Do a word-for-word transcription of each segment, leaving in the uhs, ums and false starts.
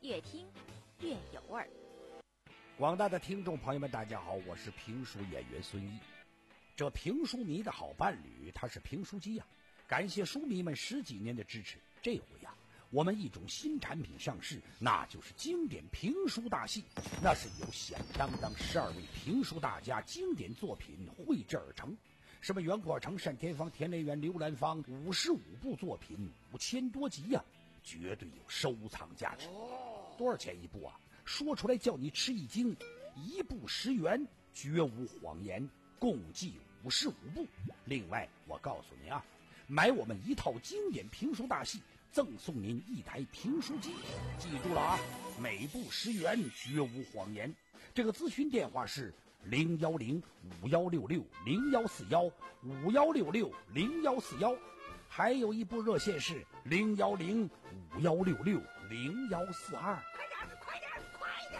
越听越有味儿。 广大的听众朋友们，大家好，我是评书演员孙一。这评书迷的好伴侣，他是评书机呀、啊。感谢书迷们十几年的支持，这回呀、啊，我们一种新产品上市，那就是经典评书大戏。那是由响当当十二位评书大家经典作品绘制而成，什么袁阔成、单田芳、田连元、刘兰芳，五十五部作品，五千多集呀、啊，绝对有收藏价值。多少钱一部啊？说出来叫你吃一惊，一部十元，绝无谎言，共计五十五部。另外我告诉您啊，买我们一套经典评书大戏，赠送您一台评书机。记住了啊，每部十元，绝无谎言。这个咨询电话是零幺零五幺六六零幺四幺五幺六六零幺四幺，还有一部热线是零幺零五幺六六零幺四二。 快点，快点！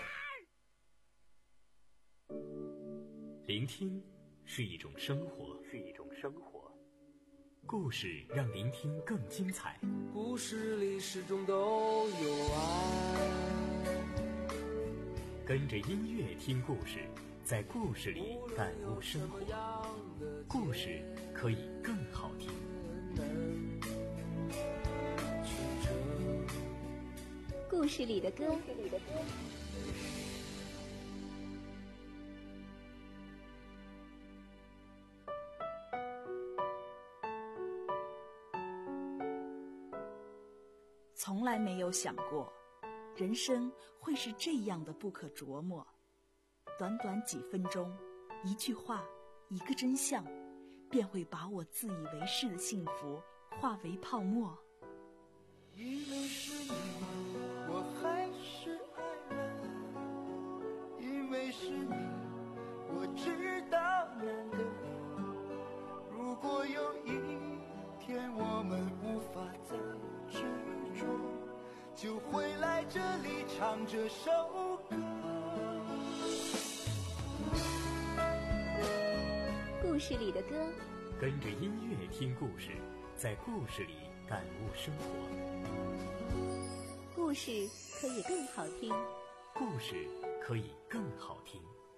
聆听是一种生活，是一种生活。故事让聆听更精彩。 故事里始终都有爱。 跟着音乐听故事，在故事里感悟生活。故事可以更好听。 故事里的歌。 从来没有想过，人生会是这样的不可琢磨。短短几分钟，一句话，一个真相，便会把我自以为是的幸福化为泡沫。 因为是你，我还是爱人。因为是你，我知道难得。如果有一天我们无法再执着，就会来这里唱这首歌。 故事里的歌， 跟着音乐听故事，在故事里感悟生活。 故事可以更好听， 故事可以更好听。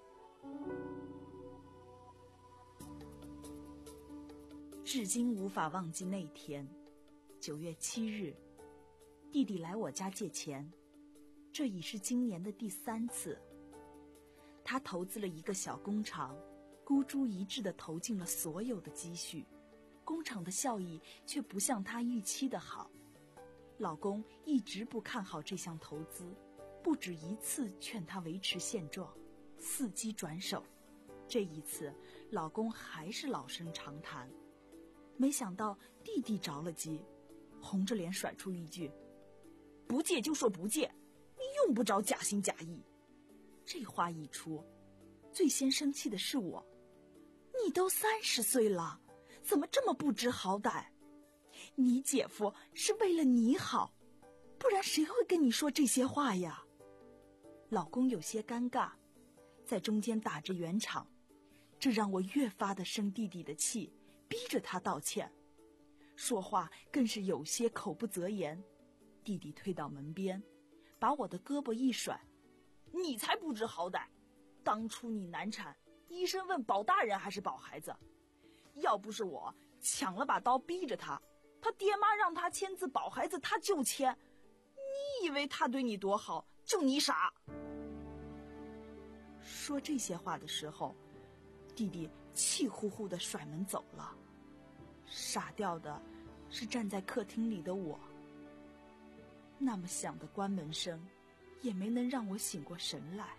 至今无法忘记那天，九月七日，弟弟来我家借钱，这已是今年的第三次。他投资了一个小工厂，孤注一掷地投进了所有的积蓄，工厂的效益却不像他预期的好。老公一直不看好这项投资，不止一次劝他维持现状，伺机转手。这一次，老公还是老生常谈。没想到弟弟着了急，红着脸甩出一句：不借就说不借，你用不着假心假意。这话一出，最先生气的是我。你都三十岁了，怎么这么不知好歹？你姐夫是为了你好，不然谁会跟你说这些话呀？老公有些尴尬，在中间打着圆场，这让我越发的生弟弟的气，逼着他道歉，说话更是有些口不择言。弟弟退到门边，把我的胳膊一甩：你才不知好歹，当初你难产，医生问保大人还是保孩子，要不是我抢了把刀逼着他，他爹妈让他签字保孩子他就签，你以为他对你多好，就你傻。说这些话的时候，弟弟气呼呼地甩门走了，傻掉的是站在客厅里的我。那么响的关门声也没能让我醒过神来。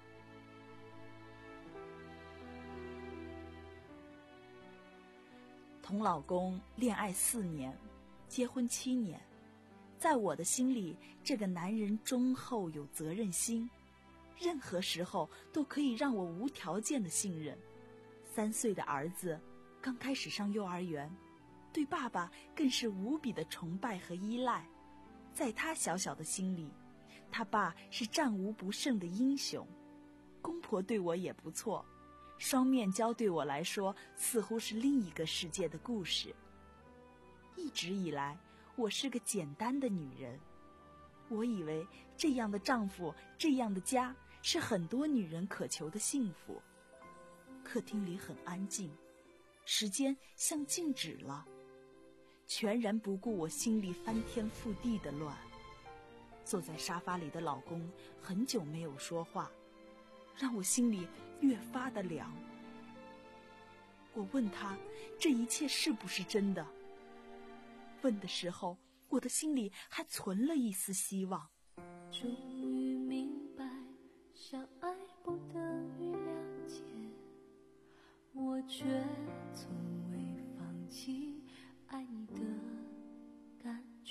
同老公恋爱四年，结婚七年，在我的心里，这个男人忠厚有责任心，任何时候都可以让我无条件的信任。三岁的儿子刚开始上幼儿园，对爸爸更是无比的崇拜和依赖。在他小小的心里，他爸是战无不胜的英雄。公婆对我也不错，双面胶对我来说似乎是另一个世界的故事。一直以来，我是个简单的女人， 我以为这样的丈夫，这样的家，是很多女人渴求的幸福。客厅里很安静，时间像静止了，全然不顾我心里翻天覆地的乱。坐在沙发里的老公很久没有说话，让我心里越发的凉。我问他这一切是不是真的？问的时候，我的心里还存了一丝希望。 终于明白，相爱不等于了解，我却从未放弃爱你的感觉。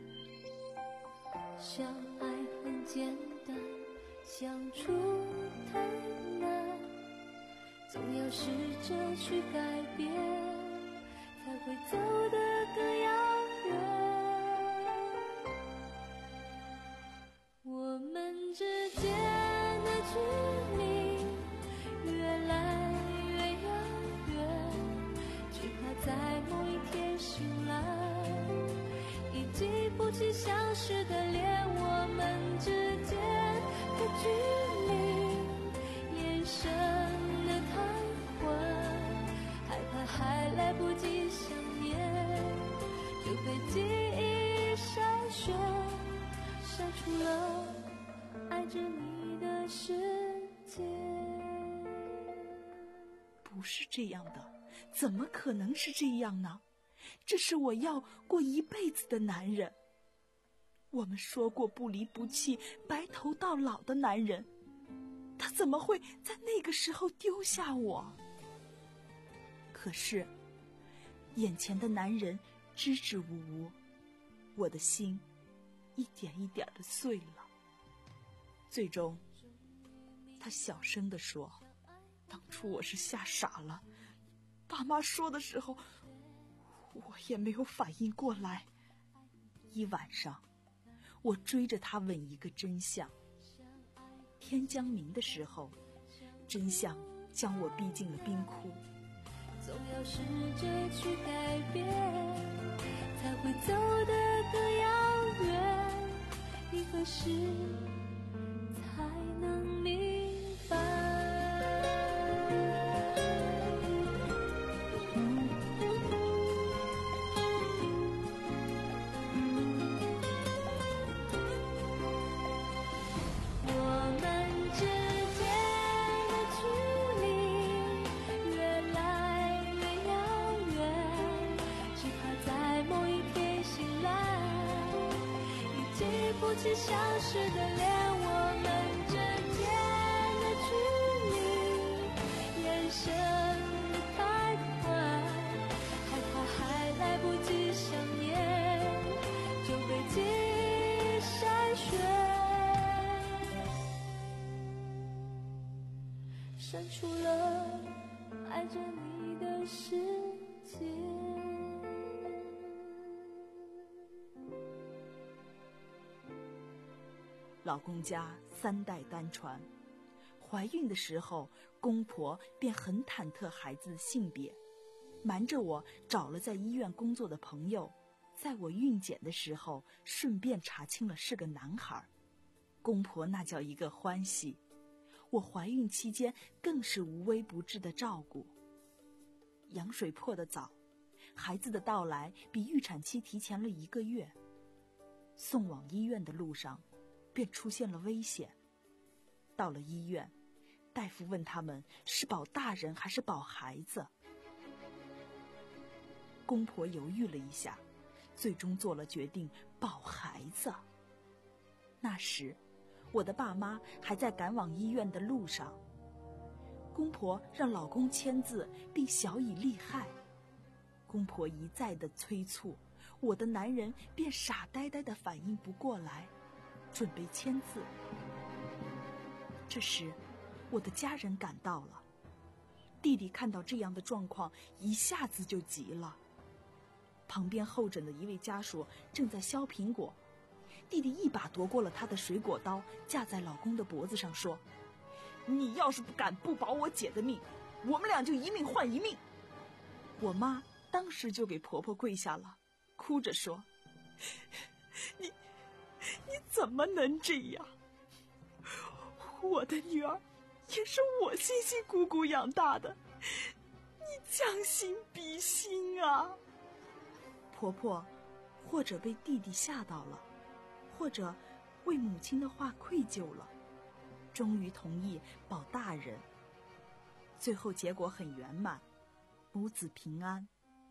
相爱很简单，相处太难，总要试着去改变，才会走得更遥远。我们之间的距离越来越遥远，只怕在某一天醒来，已记不起相识的脸。我们之间的距离延伸得太快，害怕还来不及想念，就被记忆筛选，筛出了爱着你的世界。 不是这样的，怎么可能是这样呢？这是我要过一辈子的男人。我们说过不离不弃、白头到老的男人，他怎么会在那个时候丢下我？可是眼前的男人支支吾吾，我的心一点一点的碎了。最终他小声地说，当初我是吓傻了，爸妈说的时候我也没有反应过来。一晚上我追着他问一个真相，天将明的时候，真相将我逼进了冰窟。 总要试着去改变，才会走得更遥远。你何时才能明白？相识的脸，我们之间的距离延伸太快，害怕还来不及想念，就被记忆筛选，删除了爱着你的世界。 老公家三代单传，怀孕的时候，公婆便很忐忑孩子的性别，瞒着我找了在医院工作的朋友，在我孕检的时候顺便查清了是个男孩。公婆那叫一个欢喜，我怀孕期间更是无微不至的照顾。羊水破得早，孩子的到来比预产期提前了一个月。送往医院的路上便出现了危险。到了医院，大夫问他们是保大人还是保孩子。公婆犹豫了一下，最终做了决定，保孩子。那时我的爸妈还在赶往医院的路上，公婆让老公签字并晓以利害。公婆一再的催促，我的男人便傻呆呆的反应不过来，准备签字。这时我的家人赶到了，弟弟看到这样的状况，一下子就急了。旁边候诊的一位家属正在削苹果，弟弟一把夺过了他的水果刀，架在老公的脖子上说，你要是不敢不保我姐的命，我们俩就一命换一命。我妈当时就给婆婆跪下了，哭着说，你你怎么能这样？我的女儿也是我辛辛苦苦养大的，你将心比心啊！婆婆或者被弟弟吓到了，或者为母亲的话愧疚了，终于同意保大人。最后结果很圆满，母子平安。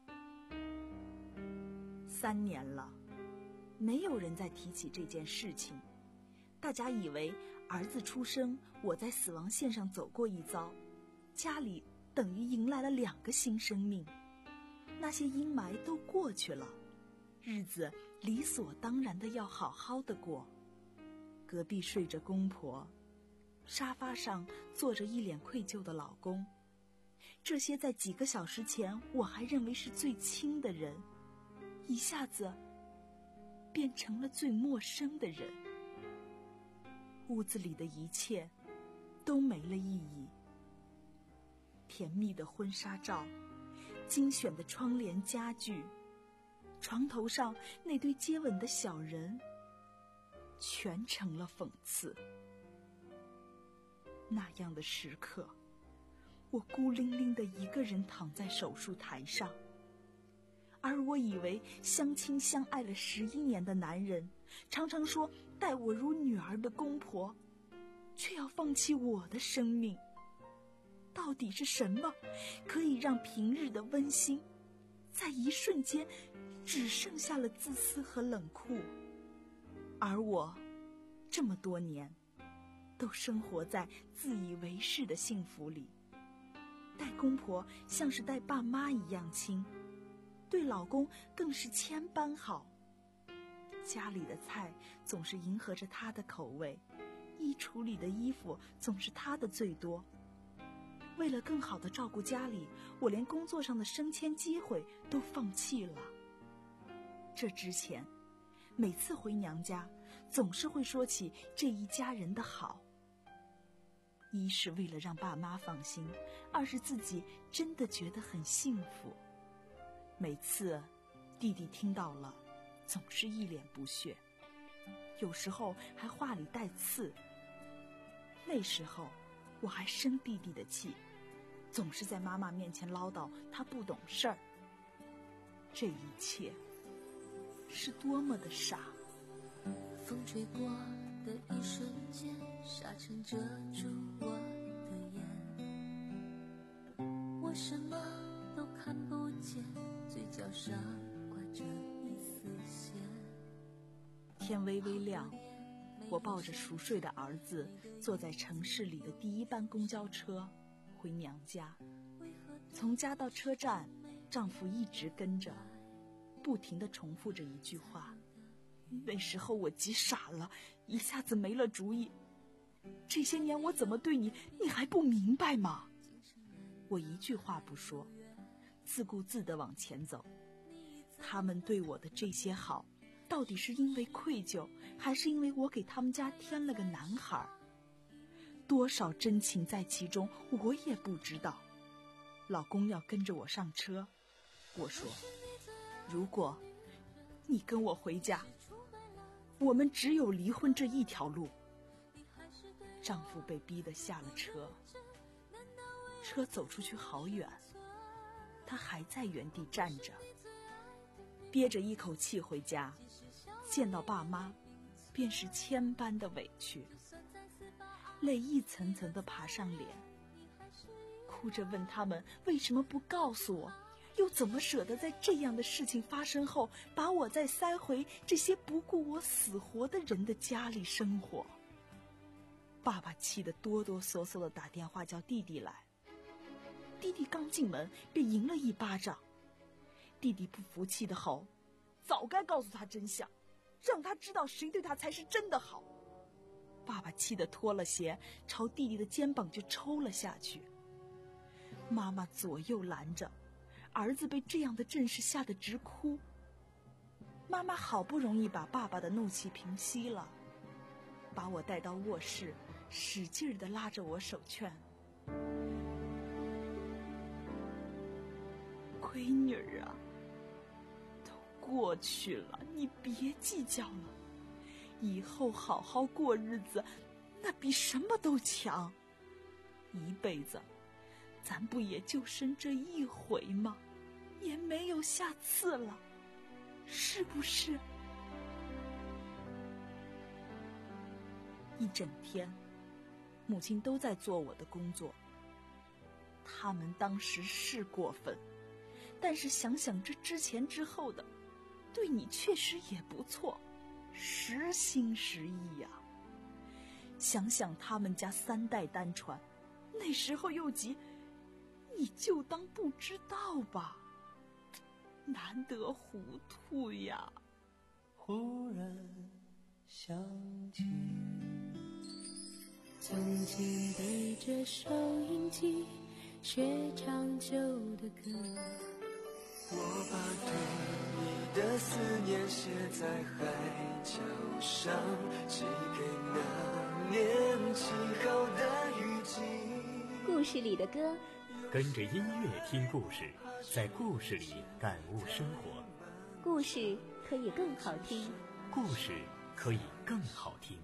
三年了，没有人再提起这件事情。大家以为儿子出生，我在死亡线上走过一遭，家里等于迎来了两个新生命。那些阴霾都过去了，日子理所当然的要好好的过。隔壁睡着公婆，沙发上坐着一脸愧疚的老公。这些在几个小时前我还认为是最亲的人，一下子变成了最陌生的人。屋子里的一切都没了意义。甜蜜的婚纱照，精选的窗帘家具，床头上那堆接吻的小人，全成了讽刺。那样的时刻，我孤零零的一个人躺在手术台上，而我以为相亲相爱了十一年的男人，常常说待我如女儿的公婆，却要放弃我的生命。到底是什么可以让平日的温馨在一瞬间只剩下了自私和冷酷？而我这么多年都生活在自以为是的幸福里，待公婆像是待爸妈一样亲，对老公更是千般好。家里的菜总是迎合着他的口味，衣橱里的衣服总是他的最多。为了更好地照顾家里，我连工作上的升迁机会都放弃了。这之前，每次回娘家，总是会说起这一家人的好。一是为了让爸妈放心，二是自己真的觉得很幸福。每次弟弟听到了，总是一脸不屑，有时候还话里带刺。那时候我还生弟弟的气，总是在妈妈面前唠叨他不懂事儿。这一切是多么的傻。 风吹过的一瞬间，沙尘遮住我的眼，我什么都看不见，嘴角上挂着一丝线。 天微微亮，我抱着熟睡的儿子，坐在城市里的第一班公交车回娘家。从家到车站，丈夫一直跟着，不停地重复着一句话。那时候我急傻了，一下子没了主意。这些年我怎么对你，你还不明白吗？我一句话不说，自顾自地往前走。他们对我的这些好，到底是因为愧疚，还是因为我给他们家添了个男孩？多少真情在其中，我也不知道。老公要跟着我上车，我说，如果你跟我回家，我们只有离婚这一条路。丈夫被逼得下了车，车走出去好远，他还在原地站着，憋着一口气回家，见到爸妈便是千般的委屈，泪一层层地爬上脸，哭着问他们为什么不告诉我，又怎么舍得在这样的事情发生后，把我再塞回这些不顾我死活的人的家里生活。爸爸气得哆哆嗦嗦地打电话叫弟弟来，弟弟刚进门便迎了一巴掌。弟弟不服气地吼，早该告诉他真相，让他知道谁对他才是真的好。爸爸气得脱了鞋，朝弟弟的肩膀就抽了下去。妈妈左右拦着，儿子被这样的阵势吓得直哭。妈妈好不容易把爸爸的怒气平息了，把我带到卧室，使劲地拉着我手劝，闺女儿啊，都过去了，你别计较了， 以后好好过日子，那比什么都强。一辈子，咱不也就生这一回吗？也没有下次了，是不是？一整天，母亲都在做我的工作。他们当时是过分，但是想想这之前之后的，对你确实也不错，实心实意呀、啊。想想他们家三代单传，那时候又急，你就当不知道吧，难得糊涂呀。 忽然想起从前对着收音机学唱旧的歌， 我把对你的思念写在海角上，寄给那年起好的雨季。 故事里的歌， 跟着音乐听故事，在故事里感悟生活。 故事可以更好听， 故事可以更好听。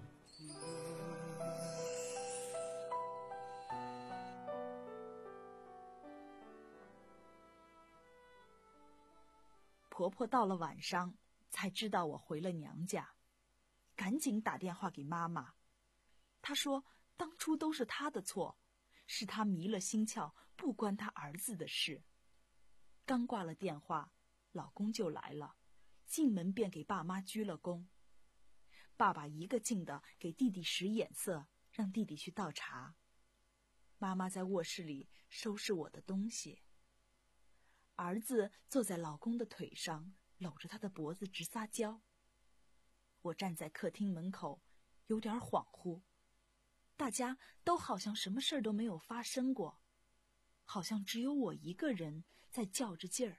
婆婆到了晚上才知道我回了娘家，赶紧打电话给妈妈。她说当初都是她的错，是她迷了心窍，不关她儿子的事。刚挂了电话，老公就来了，进门便给爸妈鞠了躬。爸爸一个劲的给弟弟使眼色，让弟弟去倒茶。妈妈在卧室里收拾我的东西。儿子坐在老公的腿上，搂着他的脖子直撒娇。我站在客厅门口，有点恍惚，大家都好像什么事儿都没有发生过，好像只有我一个人在较着劲儿。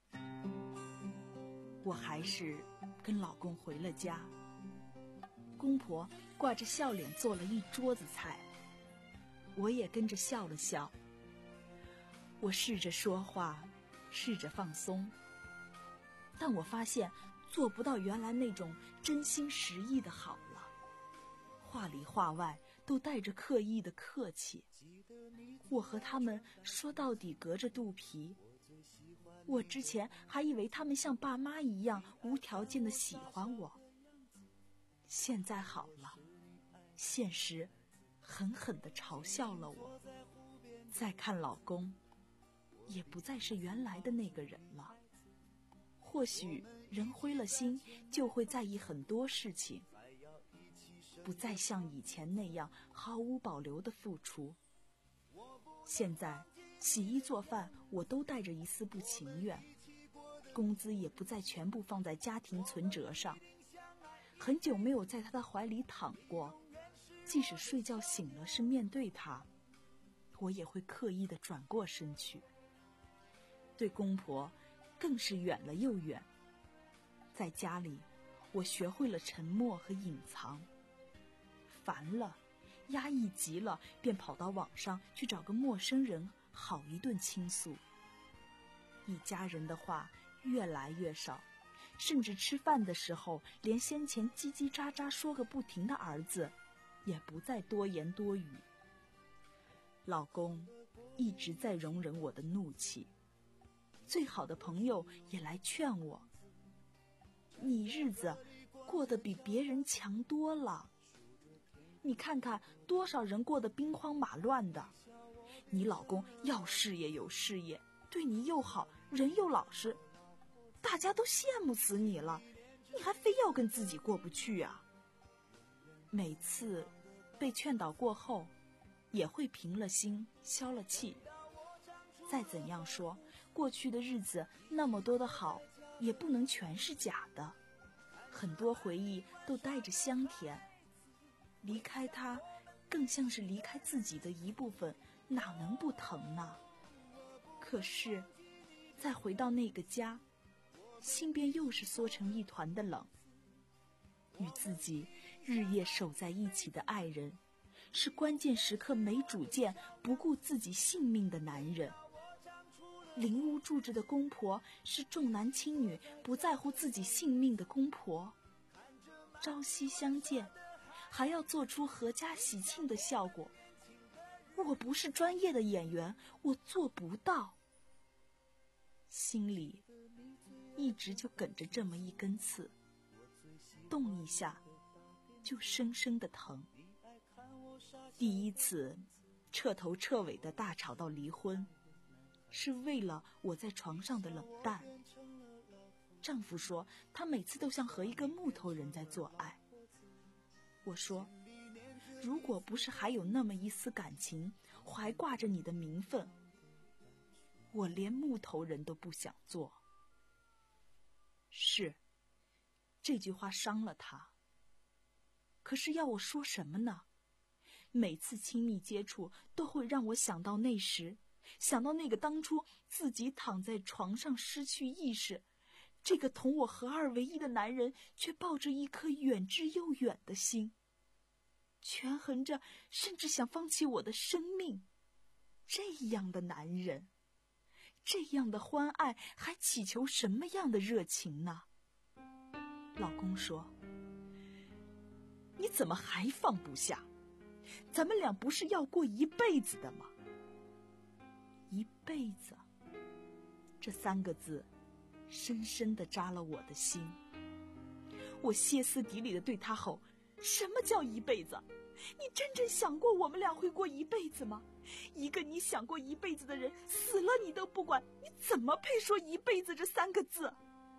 我还是跟老公回了家。公婆挂着笑脸做了一桌子菜，我也跟着笑了笑。我试着说话，试着放松，但我发现做不到原来那种真心实意的好了，话里话外都带着刻意的客气。我和他们说到底隔着肚皮，我之前还以为他们像爸妈一样无条件的喜欢我，现在好了，现实狠狠地嘲笑了我。再看老公，也不再是原来的那个人了。或许人灰了心，就会在意很多事情，不再像以前那样毫无保留的付出。现在洗衣做饭我都带着一丝不情愿，工资也不再全部放在家庭存折上。很久没有在他的怀里躺过，即使睡觉醒了是面对他，我也会刻意地转过身去。对公婆更是远了又远。在家里，我学会了沉默和隐藏。烦了，压抑极了，便跑到网上去找个陌生人好一顿倾诉。一家人的话越来越少，甚至吃饭的时候，连先前叽叽喳喳说个不停的儿子也不再多言多语。老公一直在容忍我的怒气，最好的朋友也来劝我，你日子过得比别人强多了，你看看多少人过得兵荒马乱的，你老公要事业有事业，对你又好，人又老实，大家都羡慕死你了，你还非要跟自己过不去啊。每次被劝导过后，也会平了心，消了气。再怎样说，过去的日子那么多的好，也不能全是假的，很多回忆都带着香甜。离开他，更像是离开自己的一部分，哪能不疼呢？可是，再回到那个家，心便又是缩成一团的冷。与自己日夜守在一起的爱人，是关键时刻没主见、不顾自己性命的男人。邻屋住着的公婆，是重男轻女、不在乎自己性命的公婆。 朝夕相见，还要做出阖家喜庆的效果。我不是专业的演员，我做不到。心里一直就梗着这么一根刺，动一下就生生的疼。第一次彻头彻尾的大吵到离婚，是为了我在床上的冷淡。丈夫说他每次都像和一个木头人在做爱。我说，如果不是还有那么一丝感情，怀挂着你的名分，我连木头人都不想做。是，这句话伤了他。可是要我说什么呢？每次亲密接触都会让我想到那时，想到那个当初自己躺在床上失去意识，这个同我合二为一的男人却抱着一颗远之又远的心，权衡着甚至想放弃我的生命。这样的男人，这样的欢爱，还祈求什么样的热情呢？老公说，你怎么还放不下？咱们俩不是要过一辈子的吗？一辈子，这三个字深深地扎了我的心。我歇斯底里地对他吼，什么叫一辈子？你真正想过我们俩会过一辈子吗？一个你想过一辈子的人死了你都不管，你怎么配说一辈子这三个字？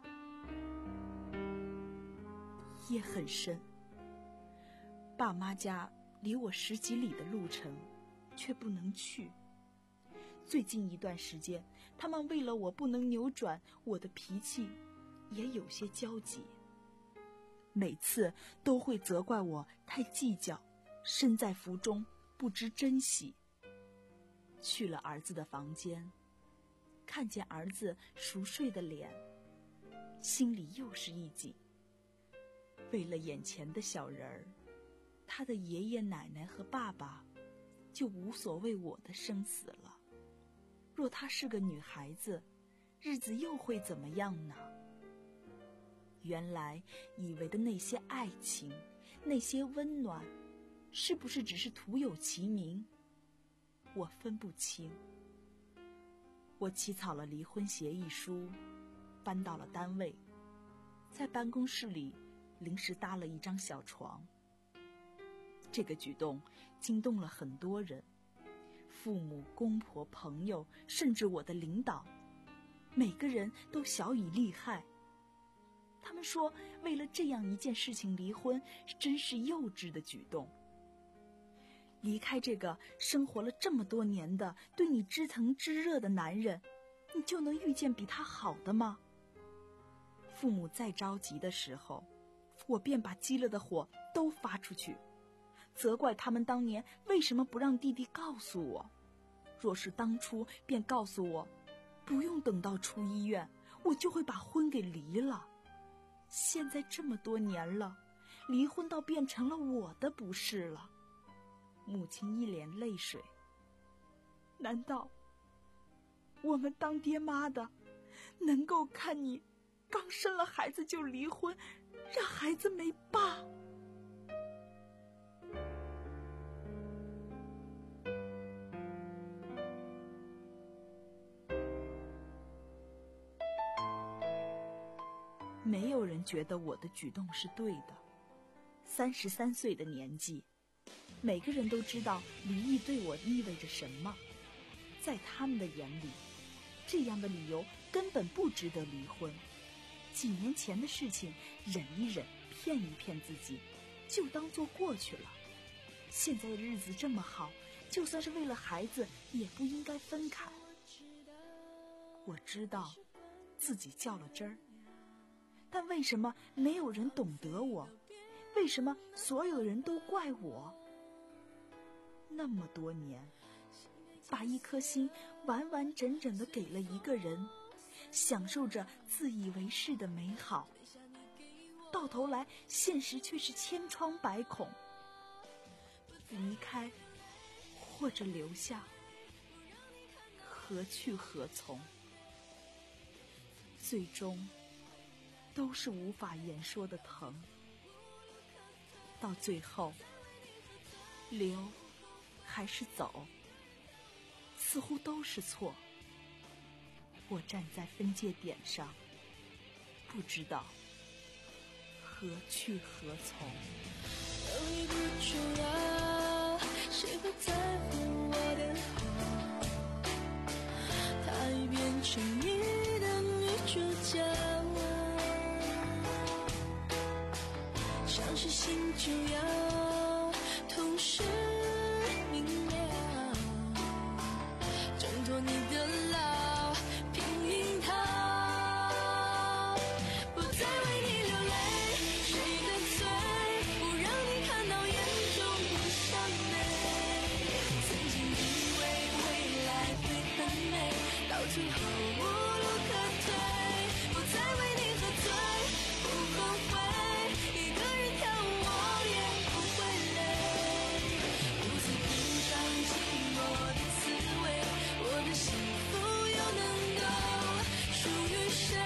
夜很深，爸妈家离我十几里的路程，却不能去。最近一段时间，他们为了我不能扭转我的脾气，也有些焦急。每次都会责怪我太计较，身在福中不知珍惜。去了儿子的房间，看见儿子熟睡的脸，心里又是一紧。为了眼前的小人儿，他的爷爷奶奶和爸爸就无所谓我的生死了。若她是个女孩子，日子又会怎么样呢？原来以为的那些爱情，那些温暖，是不是只是徒有其名？我分不清。我起草了离婚协议书，搬到了单位，在办公室里临时搭了一张小床。这个举动惊动了很多人，父母、公婆、朋友，甚至我的领导，每个人都小以厉害。他们说，为了这样一件事情离婚，真是幼稚的举动。离开这个生活了这么多年的对你知疼知热的男人，你就能遇见比他好的吗？父母再着急的时候，我便把积了的火都发出去，责怪他们当年为什么不让弟弟告诉我。若是当初便告诉我，不用等到出医院，我就会把婚给离了。现在这么多年了，离婚倒变成了我的不是了。母亲一脸泪水，难道我们当爹妈的能够看你刚生了孩子就离婚，让孩子没爸？没有人觉得我的举动是对的。三十三岁的年纪，每个人都知道离异对我意味着什么。在他们的眼里，这样的理由根本不值得离婚。几年前的事情，忍一忍，骗一骗自己，就当作过去了。现在的日子这么好，就算是为了孩子，也不应该分开。我知道自己较了真儿，但为什么没有人懂得我？为什么所有人都怪我？那么多年，把一颗心完完整整地给了一个人，享受着自以为是的美好，到头来现实却是千疮百孔。离开或者留下，何去何从？最终都是无法言说的疼。 到最后，留还是走，似乎都是错。我站在分界点上，不知道何去何从。 有一不重要，谁会在乎我的好？她已变成你的女主角，像是心就要同时明了，挣脱你的牢，拼赢它，不再为你流泪，谁的罪不让你看到眼中的伤悲？曾经以为未来会很美，到最后无路可退，不再为你喝醉，不后悔，一个人跳舞我也不会累，不再品尝寂寞的滋味，我的幸福又能够属于谁？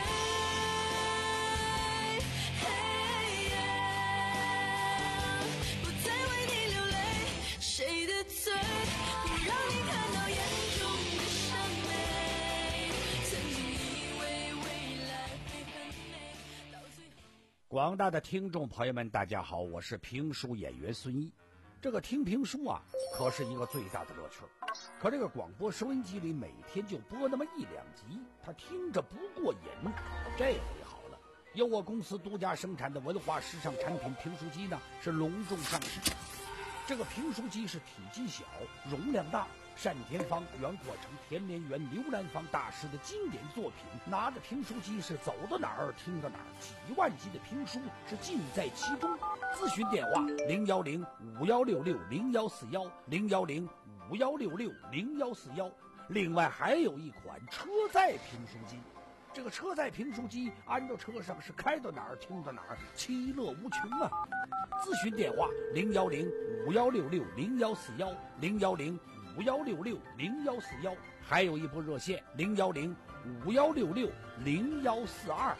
不再为你流泪，谁的罪不让你看到眼中的伤悲？曾经以为未来会很美，到最后。 广大的听众朋友们，大家好，我是评书演员孙一。这个听评书啊，可是一个最大的乐趣儿。可这个广播收音机里每天就播那么一两集，他听着不过瘾。这回好了，由我公司独家生产的文化时尚产品评书机呢，是隆重上市。这个评书机是体积小，容量大，单田芳、袁阔成、田连元、刘兰芳大师的经典作品。拿着评书机是走到哪儿听到哪儿，几万集的评书是尽在其中。咨询电话零幺零五幺六六零幺四幺零幺零五幺六六零幺四幺。另外还有一款车载评书机。这个车载评书机安到车上是开到哪儿听到哪儿，其乐无穷啊！咨询电话零幺零五幺六六零幺四幺零幺零五幺六六零幺四幺，还有一部热线零幺零五幺六六零幺四二。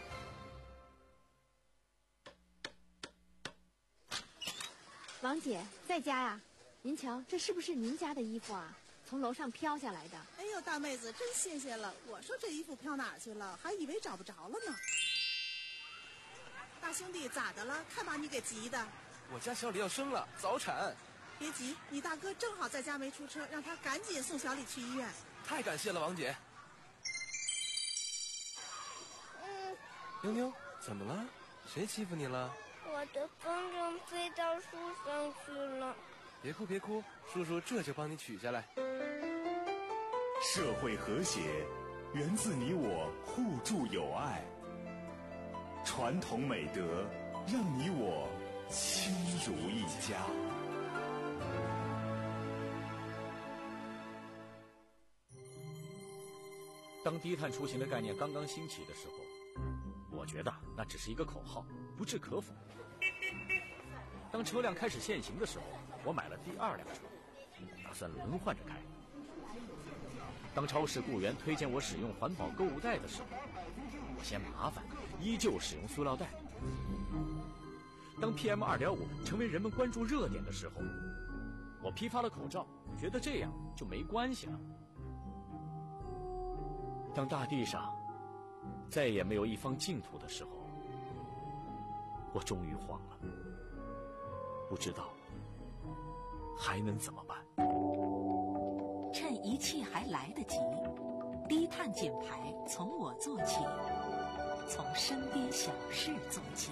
王姐在家呀？您瞧，这是不是您家的衣服啊？从楼上飘下来的。 哎呦，大妹子，真新鲜了！我说这衣服飘哪儿去了，还以为找不着了呢。大兄弟，咋的了？看把你给急的。 我家小李要生了，早产。 别急，你大哥正好在家没出车，让他赶紧送小李去医院。 太感谢了，王姐。 嗯， 妞妞，怎么了？谁欺负你了？ 我的风筝飞到树上去了。 别哭别哭，叔叔这就帮你取下来。 社会和谐源自你我互助友爱，传统美德让你我亲如一家。 当低碳出行的概念刚刚兴起的时候，我觉得那只是一个口号，不置可否。当车辆开始限行的时候，我买了第二辆车，打算轮换着开。当超市雇员推荐我使用环保购物袋的时候，我嫌麻烦，依旧使用塑料袋。当 P M 二点五 成为人们关注热点的时候，我批发了口罩，觉得这样就没关系了。当大地上再也没有一方净土的时候，我终于慌了，不知道还能怎么办。 趁一切还来得及，低碳减排从我做起，从身边小事做起。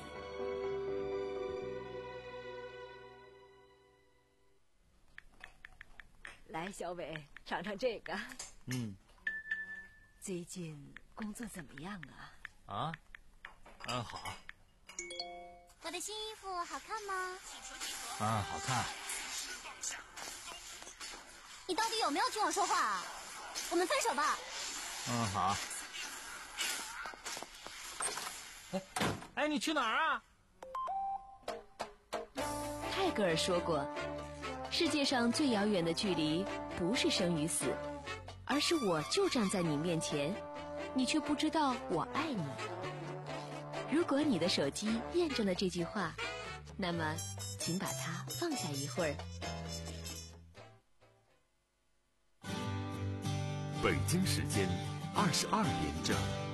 来，小伟，尝尝这个。 嗯。 最近工作怎么样啊？ 啊，嗯，好。 我的新衣服好看吗？ 啊，好看。 你到底有没有听我说话啊？我们分手吧。 嗯，好。哎，哎，你去哪儿啊？ 泰戈尔说过，世界上最遥远的距离不是生与死，而是我就站在你面前，你却不知道我爱你。如果你的手机验证了这句话， 那么请把它放下一会儿。 北京时间二十二点整。